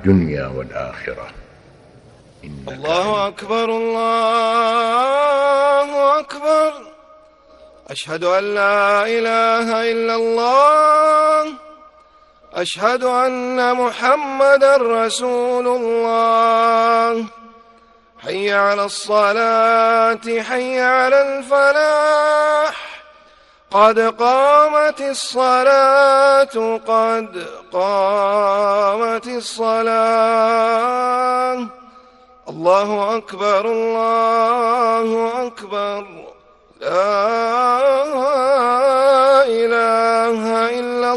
الدنيا والآخرة. الله أكبر الله أكبر. أشهد أن لا إله إلا الله. أشهد أن محمدا رسول الله. حي على الصلاة حي على الفلاح. قد قامت الصلاة قد قامت الصلاة. الله أكبر الله أكبر. لا إله إلا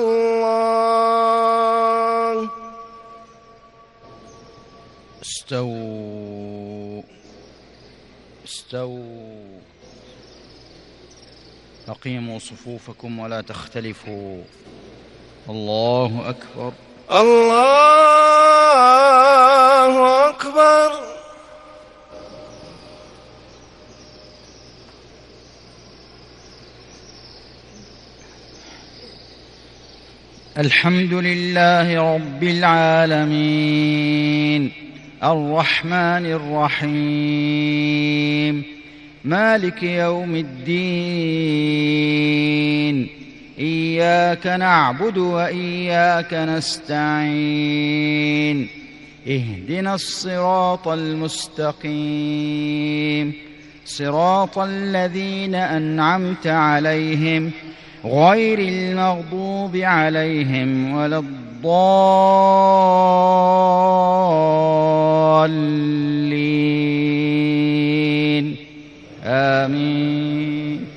الله. استووا استووا. أقيموا صفوفكم ولا تختلفوا. الله أكبر الله أكبر. الحمد لله رب العالمين الرحمن الرحيم مالك يوم الدين. إياك نعبد وإياك نستعين. اهدنا الصراط المستقيم صراط الذين أنعمت عليهم غير المغضوب عليهم ولا الضالين. آمين.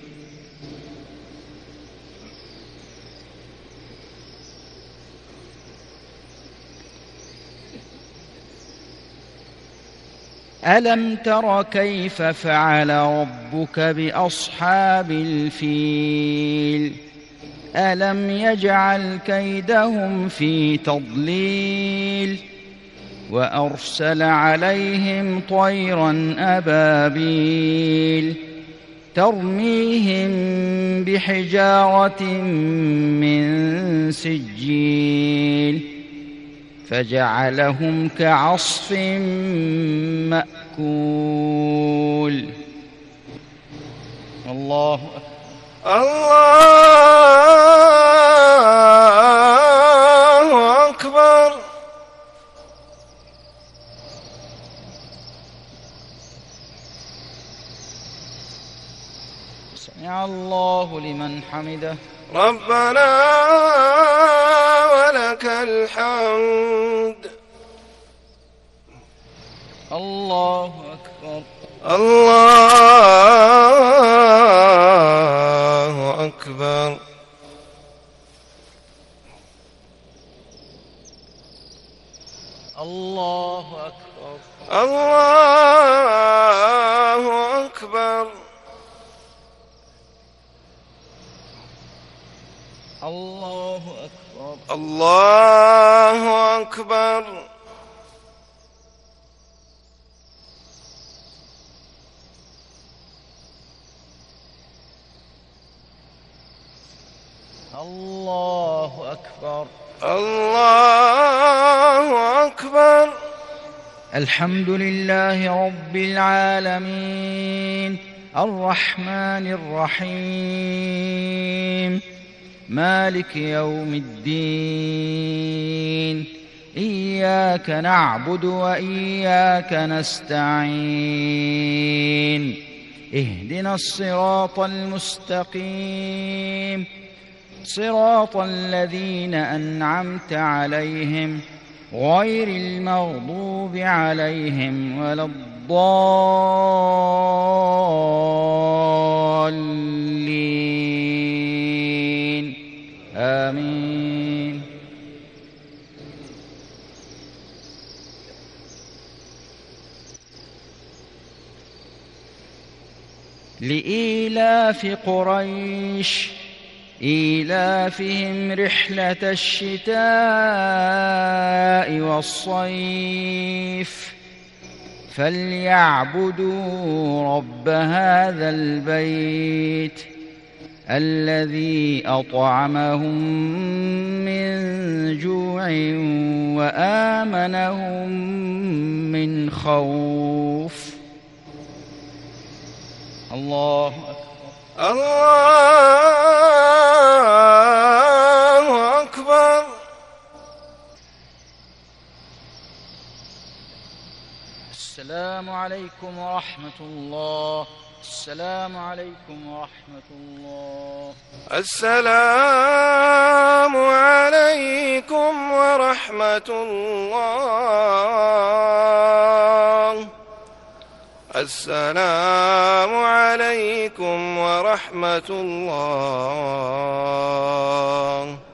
ألم تر كيف فعل ربك بأصحاب الفيل؟ ألم يجعل كيدهم في تضليل وأرسل عليهم طيرا أبابيل ترميهم بحجارة من سجيل فجعلهم كعصف مأكول. الله أكبر. سمع الله لمن حمده. ربنا ولك الحمد. الله أكبر. الله أكبر. الله أكبر. الله أكبر. الله أكبر. الله أكبر. الله أكبر. الله أكبر. الحمد لله رب العالمين الرحمن الرحيم مالك يوم الدين. إياك نعبد وإياك نستعين. اهدنا الصراط المستقيم صراط الذين أنعمت عليهم غير المغضوب عليهم ولا الضالين. آمين. لإيلاف قريش إيلافهم رحلة الشتاء والصيف فليعبدوا رب هذا البيت الذي أطعمهم من جوع وآمنهم من خوف. الله أكبر. الله أكبر. السلام عليكم ورحمة الله. السلام عليكم ورحمة الله. السلام عليكم ورحمة الله. السلام عليكم ورحمة الله.